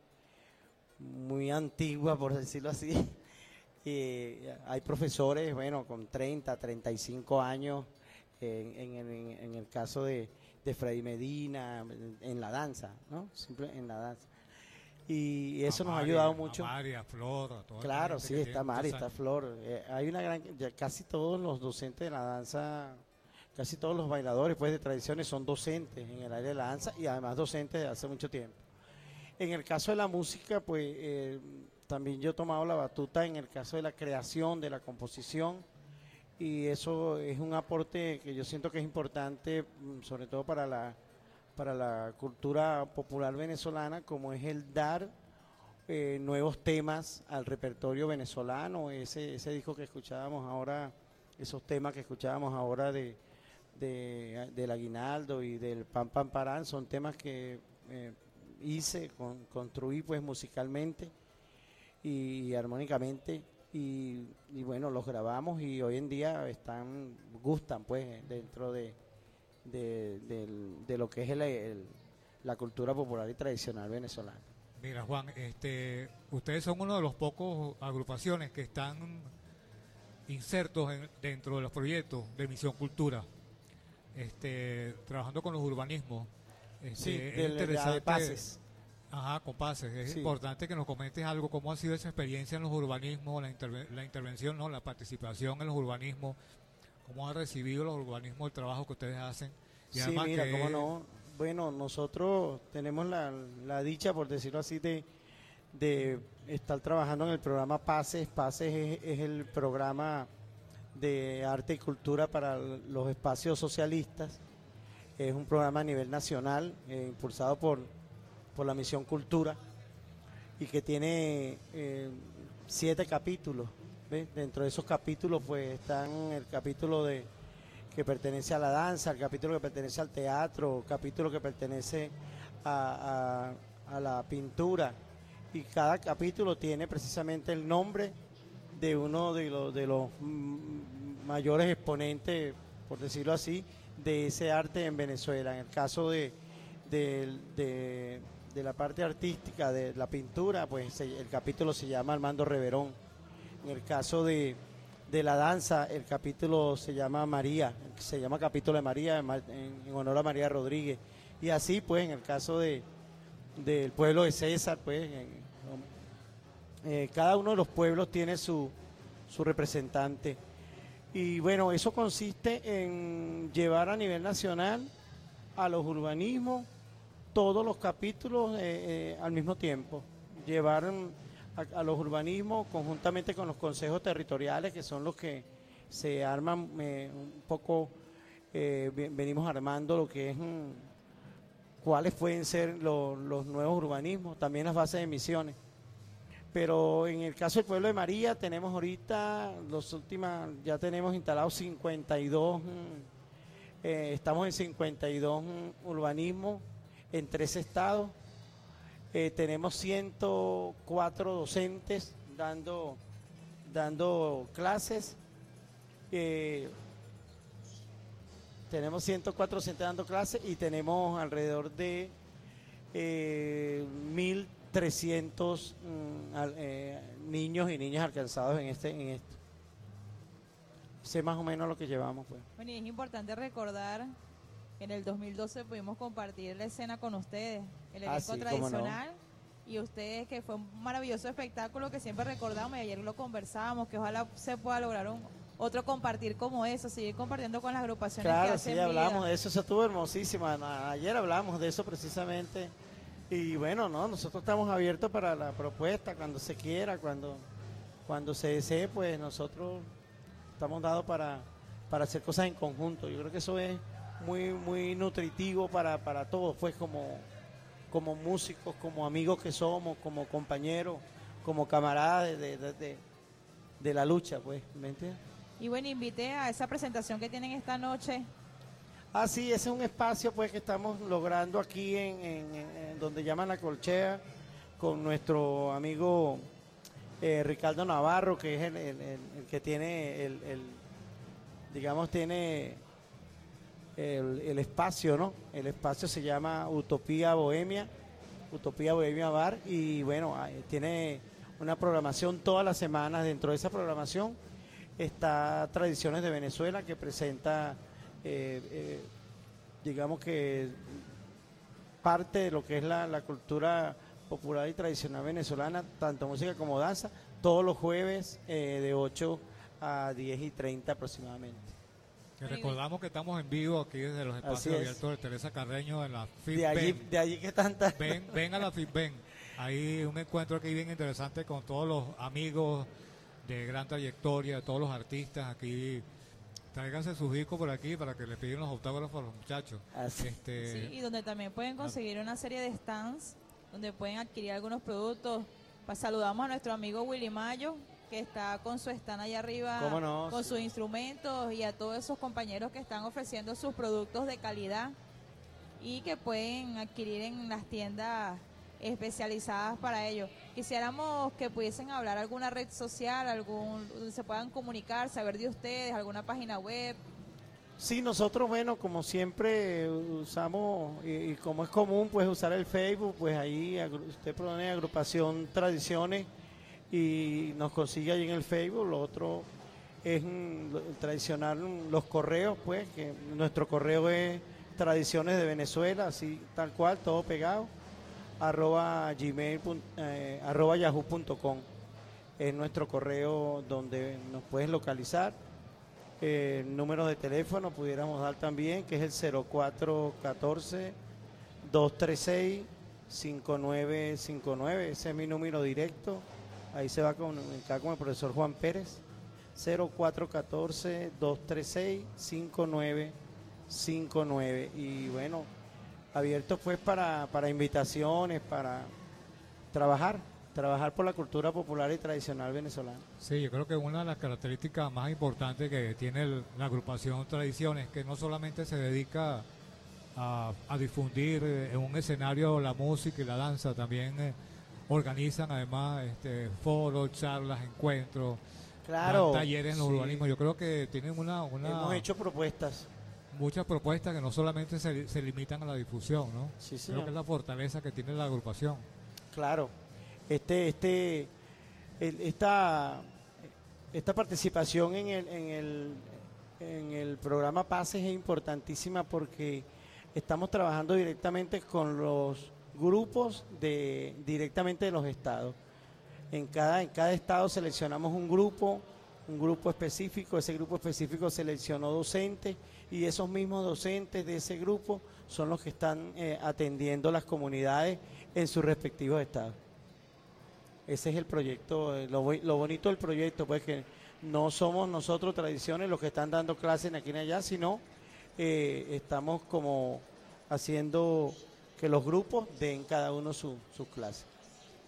Speaker 15: muy antigua, por decirlo así. Eh, hay profesores, bueno, con treinta, treinta y cinco años, eh, en, en, en el caso de, de Freddy Medina, en, en la danza, ¿no? Simple, en la danza. Y eso
Speaker 5: a
Speaker 15: nos
Speaker 5: María,
Speaker 15: ha ayudado mucho.
Speaker 5: A María, Flor, a toda
Speaker 15: claro,
Speaker 5: la gente
Speaker 15: sí,
Speaker 5: que
Speaker 15: está
Speaker 5: tiene
Speaker 15: Mari,
Speaker 5: muchos
Speaker 15: está
Speaker 5: años.
Speaker 15: Flor. Eh, hay una gran, ya casi todos los docentes de la danza, casi todos los bailadores, pues, de tradiciones son docentes en el área de la danza, y además docentes de hace mucho tiempo. En el caso de la música, pues, eh, también yo he tomado la batuta en el caso de la creación, de la composición, y eso es un aporte que yo siento que es importante, sobre todo para la, para la cultura popular venezolana, como es el dar eh, nuevos temas al repertorio venezolano. Ese, ese disco que escuchábamos ahora, esos temas que escuchábamos ahora de, de del Aguinaldo y del Pam Pam Parán, son temas que eh, hice, con, construí, pues, musicalmente y, y armónicamente, y, y bueno, los grabamos, y hoy en día están, gustan, pues, dentro de, de, de, de lo que es el, el, la cultura popular y tradicional venezolana.
Speaker 5: Mira, Juan, este, ustedes son uno de los pocos agrupaciones que están insertos en, dentro de los proyectos de Misión Cultura, este, trabajando con los urbanismos. Este,
Speaker 15: Sí,
Speaker 5: es
Speaker 15: de,
Speaker 5: interesante.
Speaker 15: de pases.
Speaker 5: Ajá, con pases. Es
Speaker 15: Sí.
Speaker 5: importante que nos comentes algo, cómo ha sido esa experiencia en los urbanismos, la, interve- la intervención, no, la participación en los urbanismos, cómo han recibido los urbanismos el trabajo que ustedes hacen. Y
Speaker 15: Sí,
Speaker 5: además
Speaker 15: mira,
Speaker 5: que
Speaker 15: cómo no. Bueno, nosotros tenemos la, la dicha, por decirlo así, de, de estar trabajando en el programa Pases. Pases es, es el programa de arte y cultura para los espacios socialistas. Es un programa a nivel nacional, eh, impulsado por, por la Misión Cultura, y que tiene eh, siete capítulos. ¿Ves? Dentro de esos capítulos, pues, están el capítulo de que pertenece a la danza, el capítulo que pertenece al teatro, el capítulo que pertenece a, a, a la pintura, y cada capítulo tiene precisamente el nombre de uno de los, de los mm, mayores exponentes, por decirlo así, de ese arte en Venezuela. En el caso de, de, de, de la parte artística, de la pintura, pues se, el capítulo se llama Armando Reverón. En el caso de, de la danza, el capítulo se llama María, se llama capítulo de María, en, en honor a María Rodríguez. Y así, pues, en el caso de del pueblo de César, pues, en, eh, cada uno de los pueblos tiene su, su representante. Y bueno, eso consiste en llevar a nivel nacional a los urbanismos todos los capítulos eh, eh, al mismo tiempo. Llevar a, a los urbanismos conjuntamente con los consejos territoriales, que son los que se arman eh, un poco, eh, venimos armando lo que es mm, cuáles pueden ser lo, los nuevos urbanismos, también las bases de misiones. Pero en el caso del pueblo de María tenemos ahorita, los últimas, ya tenemos instalados cincuenta y dos, mm, eh, estamos en cincuenta y dos mm, urbanismos en tres estados. Eh, tenemos ciento cuatro docentes dando, dando clases. Eh, tenemos ciento cuatro docentes dando clases y tenemos alrededor de eh, mil trescientos mm, al- eh, niños y niñas alcanzados en este en esto. Sé más o menos lo que llevamos, pues.
Speaker 4: Bueno, y es importante recordar que en el dos mil doce pudimos compartir la escena con ustedes, el
Speaker 15: Ah,
Speaker 4: elenco
Speaker 15: sí, cómo no.
Speaker 4: tradicional, y ustedes, que fue un maravilloso espectáculo que siempre recordamos, y ayer lo conversábamos, que ojalá se pueda lograr un otro compartir como eso, seguir compartiendo con las agrupaciones que
Speaker 15: Claro,
Speaker 4: hacen
Speaker 15: sí, hablamos
Speaker 4: vida.
Speaker 15: de eso, eso estuvo hermosísimo. A- Ayer hablamos de eso precisamente. Y bueno, no, nosotros estamos abiertos para la propuesta, cuando se quiera, cuando, cuando se desee, pues nosotros estamos dados para, para hacer cosas en conjunto. Yo creo que eso es muy, muy nutritivo para, para todos, pues como, como músicos, como amigos que somos, como compañeros, como camaradas de, de, de- de- de la lucha, pues, ¿me entiendes?
Speaker 4: Y bueno, invité a esa presentación que tienen esta noche.
Speaker 15: Ah, sí, ese es un espacio pues que estamos logrando aquí en, en- en donde llaman La Colchea, con nuestro amigo eh, Ricardo Navarro, que es el, el- el- el que tiene el, el- digamos, tiene el, el espacio, ¿no? El espacio se llama Utopía Bohemia, Utopía Bohemia Bar, y bueno, ahí tiene una programación todas las semanas. Dentro de esa programación está Tradiciones de Venezuela, que presenta, eh, eh, digamos que parte de lo que es la, la cultura popular y tradicional venezolana, tanto música como danza, todos los jueves eh, de ocho a diez y treinta aproximadamente.
Speaker 5: Que recordamos que estamos en vivo aquí desde los
Speaker 15: Así
Speaker 5: espacios
Speaker 15: es.
Speaker 5: abiertos de Teresa Carreño en la
Speaker 15: De allí,
Speaker 5: FITBEN.
Speaker 15: de allí que tanta...
Speaker 5: Ven, ven a la FITBEN. Hay un encuentro aquí bien interesante con todos los amigos de gran trayectoria, de todos los artistas aquí. Tráiganse sus discos por aquí para que les pidan los autógrafos a los muchachos. Este,
Speaker 4: Sí, y donde también pueden conseguir una serie de stands donde pueden adquirir algunos productos. Pa- saludamos a nuestro amigo Willy Mayo, que está con su stand allá arriba,
Speaker 15: ¿Cómo no?
Speaker 4: con
Speaker 15: Sí.
Speaker 4: sus instrumentos, y a todos esos compañeros que están ofreciendo sus productos de calidad y que pueden adquirir en las tiendas especializadas para ello. Quisiéramos que pudiesen hablar alguna red social, algún donde se puedan comunicar, saber de ustedes, alguna página web.
Speaker 15: Sí, nosotros, bueno, como siempre usamos, y, y como es común, pues usar el Facebook, pues ahí agru- usted pone agrupación Tradiciones y nos consigue ahí en el Facebook. Lo otro es mm, lo- tradicional, mm, los correos, pues, que nuestro correo es Tradiciones de Venezuela, así tal cual, todo pegado, arroba gmail, pun- eh, arroba yahoo punto com. Es nuestro correo donde nos puedes localizar. Eh, el número de teléfono pudiéramos dar también, que es el cero cuatro uno cuatro, dos tres seis, cinco nueve cinco nueve. Ese es mi número directo. Ahí se va a comunicar con el profesor Juan Pérez. cero cuatro uno cuatro, dos tres seis, cinco nueve cinco nueve. Y bueno, abiertos pues para, para invitaciones, para trabajar, trabajar por la cultura popular y tradicional venezolana.
Speaker 5: Sí, yo creo que una de las características más importantes que tiene el- la agrupación Tradiciones es que no solamente se dedica a, a difundir eh, en un escenario la música y la danza, también eh, organizan además este, foros, charlas, encuentros,
Speaker 15: Claro,
Speaker 5: dan talleres en los
Speaker 15: sí.
Speaker 5: urbanismos. Yo creo que tienen una, una
Speaker 15: Hemos hecho propuestas.
Speaker 5: muchas propuestas que no solamente se, se limitan a la difusión, ¿no?
Speaker 15: Sí,
Speaker 5: Creo
Speaker 15: señor.
Speaker 5: que es la fortaleza que tiene la agrupación.
Speaker 15: Claro, este, este, el- esta, esta participación en el, en el, en el programa Pases es importantísima porque estamos trabajando directamente con los grupos de directamente de los estados. En cada, en cada estado seleccionamos un grupo, un grupo específico. Ese grupo específico seleccionó docentes y esos mismos docentes de ese grupo son los que están eh, atendiendo las comunidades en sus respectivos estados. Ese es el proyecto, eh, lo, bo- lo bonito del proyecto, pues que no somos nosotros Tradiciones los que están dando clases aquí y allá, sino eh, estamos como haciendo que los grupos den cada uno su- sus clases.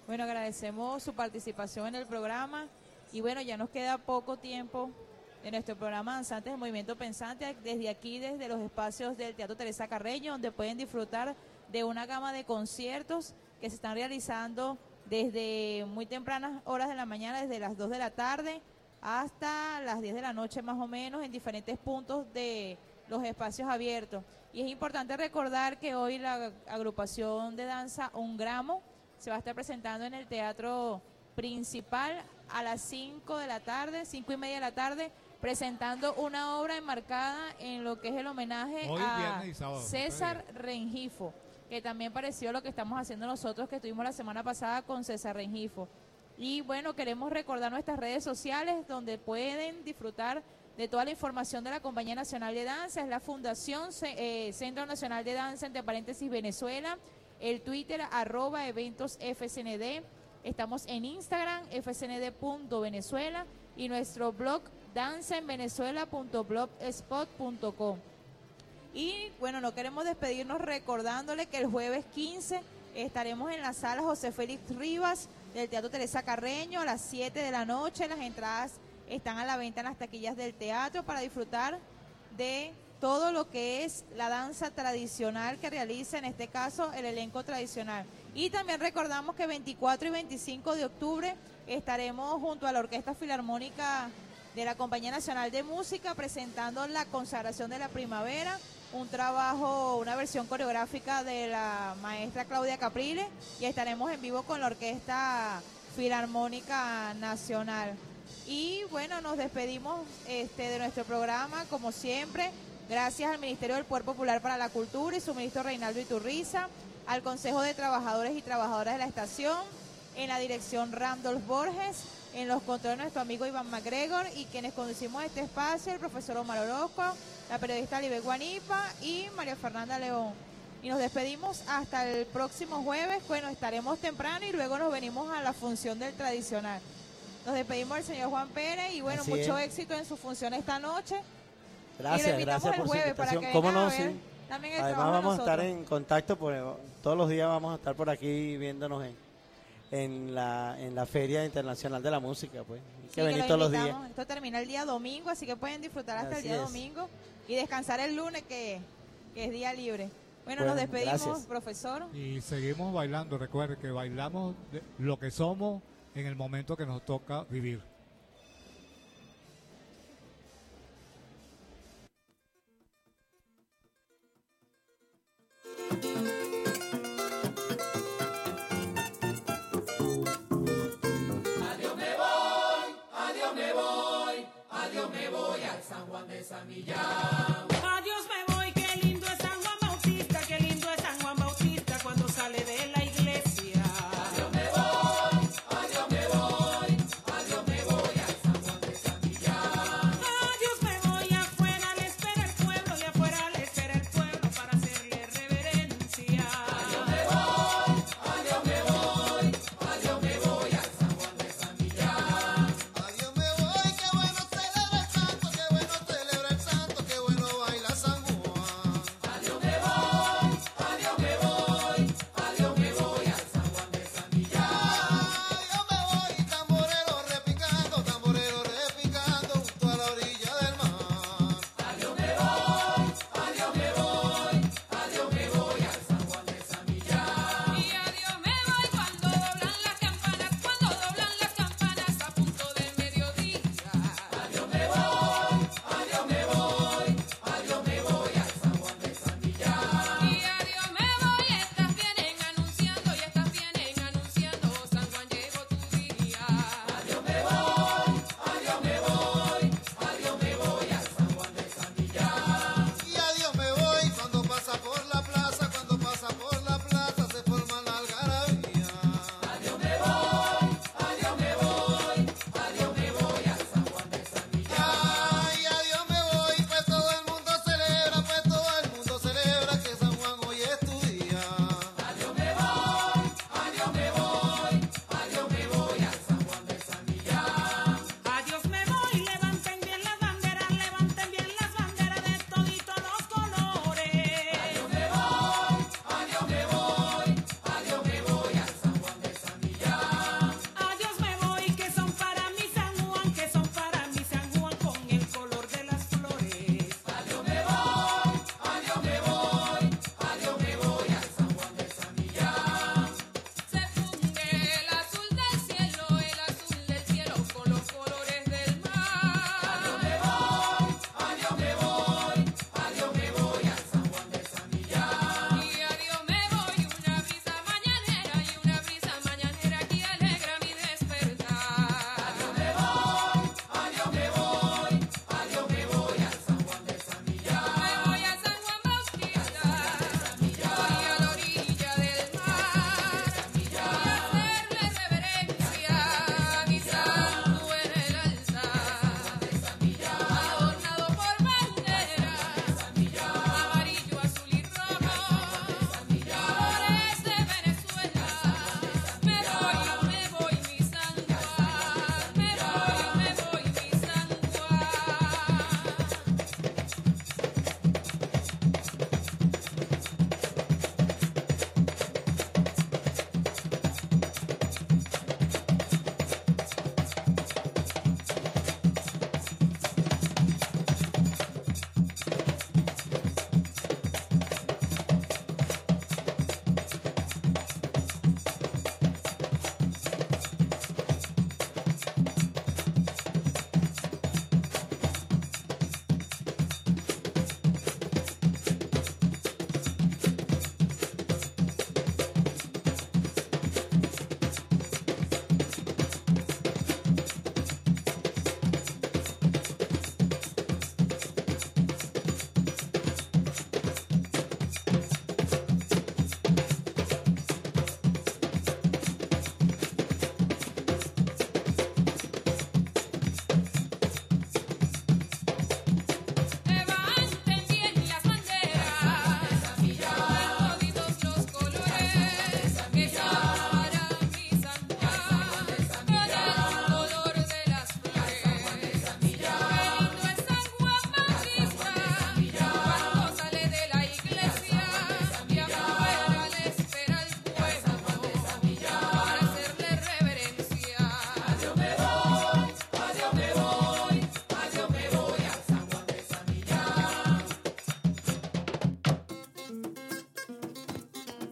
Speaker 4: Bueno, agradecemos su participación en el programa y bueno, ya nos queda poco tiempo de nuestro programa Danzantes del Movimiento Pensante, desde aquí, desde los espacios del Teatro Teresa Carreño, donde pueden disfrutar de una gama de conciertos que se están realizando desde muy tempranas horas de la mañana, desde las dos de la tarde hasta las diez de la noche más o menos, en diferentes puntos de los espacios abiertos. Y es importante recordar que hoy la agrupación de danza Un Gramo se va a estar presentando en el Teatro Principal a las cinco de la tarde, cinco y media de la tarde, presentando una obra enmarcada en lo que es el homenaje
Speaker 5: Hoy,
Speaker 4: a
Speaker 5: viernes y sábado,
Speaker 4: César Rengifo, que también pareció lo que estamos haciendo nosotros, que estuvimos la semana pasada con César Rengifo. Y bueno, queremos recordar nuestras redes sociales donde pueden disfrutar de toda la información de la Compañía Nacional de Danza. Es la Fundación eh, Centro Nacional de Danza, entre paréntesis, Venezuela, el Twitter, arroba eventos F C N D, estamos en Instagram, f c n d punto venezuela, y nuestro blog danza en venezuela punto blogspot punto com. Y bueno, no queremos despedirnos recordándole que el jueves quince estaremos en la sala José Félix Rivas del Teatro Teresa Carreño a las siete de la noche. Las entradas están a la venta en las taquillas del teatro para disfrutar de todo lo que es la danza tradicional que realiza, en este caso, el elenco tradicional. Y también recordamos que veinticuatro y veinticinco de octubre estaremos junto a la Orquesta Filarmónica de la Compañía Nacional de Música presentando La Consagración de la Primavera, un trabajo, una versión coreográfica de la maestra Claudia Caprile, y estaremos en vivo con la Orquesta Filarmónica Nacional. Y bueno, nos despedimos este, de nuestro programa, como siempre, gracias al Ministerio del Poder Popular para la Cultura y su ministro Reinaldo Iturriza, al Consejo de Trabajadores y Trabajadoras de la Estación, en la dirección Randolph Borges, en los controles nuestro amigo Iván MacGregor, y quienes conducimos este espacio, el profesor Omar Orozco, la periodista Libe Guanipa y María Fernanda León. Y nos despedimos hasta el próximo jueves. Bueno, estaremos temprano y luego nos venimos a la función del tradicional. Nos despedimos del señor Juan Pérez y bueno,
Speaker 15: Así
Speaker 4: mucho
Speaker 15: es.
Speaker 4: éxito en su función esta noche.
Speaker 15: Gracias,
Speaker 4: y lo invitamos
Speaker 15: gracias
Speaker 4: el
Speaker 15: por su
Speaker 4: jueves para
Speaker 15: invitación.
Speaker 4: que
Speaker 15: ¿Cómo
Speaker 4: vengan
Speaker 15: no?
Speaker 4: a ver
Speaker 15: Sí.
Speaker 4: también el
Speaker 15: Además
Speaker 4: trabajo de
Speaker 15: vamos a estar
Speaker 4: nosotros.
Speaker 15: en contacto, porque todos los días vamos a estar por aquí viéndonos en, en la en la Feria Internacional de la Música, pues. Hay que
Speaker 4: Sí,
Speaker 15: venir
Speaker 4: los
Speaker 15: todos los días.
Speaker 4: invitamos. Esto termina el día domingo, así que pueden disfrutar hasta
Speaker 15: Así
Speaker 4: el día
Speaker 15: es.
Speaker 4: domingo y descansar el lunes, que, que es día libre. Bueno,
Speaker 5: Bueno,
Speaker 4: nos despedimos,
Speaker 5: gracias.
Speaker 4: profesor.
Speaker 5: Y seguimos bailando. Recuerde que bailamos de lo que somos en el momento que nos toca vivir.
Speaker 14: Adiós me voy, adiós me voy, adiós me voy al San Juan de San Millán.
Speaker 12: Adiós me voy, qué lindo es San Juan Bautista, qué lindo es San Juan Bautista cuando sale de la iglesia.
Speaker 14: Adiós me voy, adiós me voy, adiós me voy al San Juan de San Millán.
Speaker 12: Adiós me voy, afuera le espera el pueblo y afuera le espera el pueblo para hacerle reverencia.
Speaker 14: Adiós me voy, adiós me voy, adiós me voy al San Juan de San Millán.
Speaker 16: Adiós me voy, qué bueno celebra el santo, qué bueno celebra el santo, qué bueno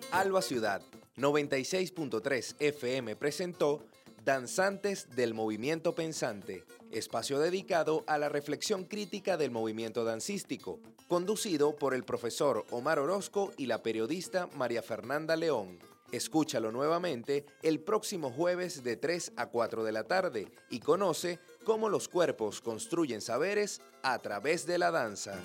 Speaker 2: Alba Ciudad noventa y seis punto tres F M presentó Danzantes del Movimiento Pensante, espacio dedicado a la reflexión crítica del movimiento dancístico, conducido por el profesor Omar Orozco y la periodista María Fernanda León. Escúchalo nuevamente el próximo jueves de tres a cuatro de la tarde y conoce cómo los cuerpos construyen saberes a través de la danza.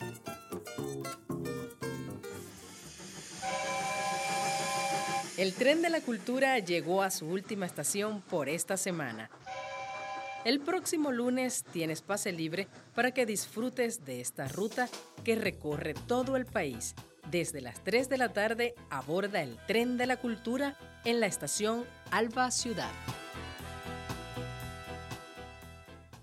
Speaker 1: El tren de la cultura llegó a su última estación por esta semana. El próximo lunes tienes pase libre para que disfrutes de esta ruta que recorre todo el país. Desde las tres de la tarde aborda el tren de la cultura en la estación Alba Ciudad.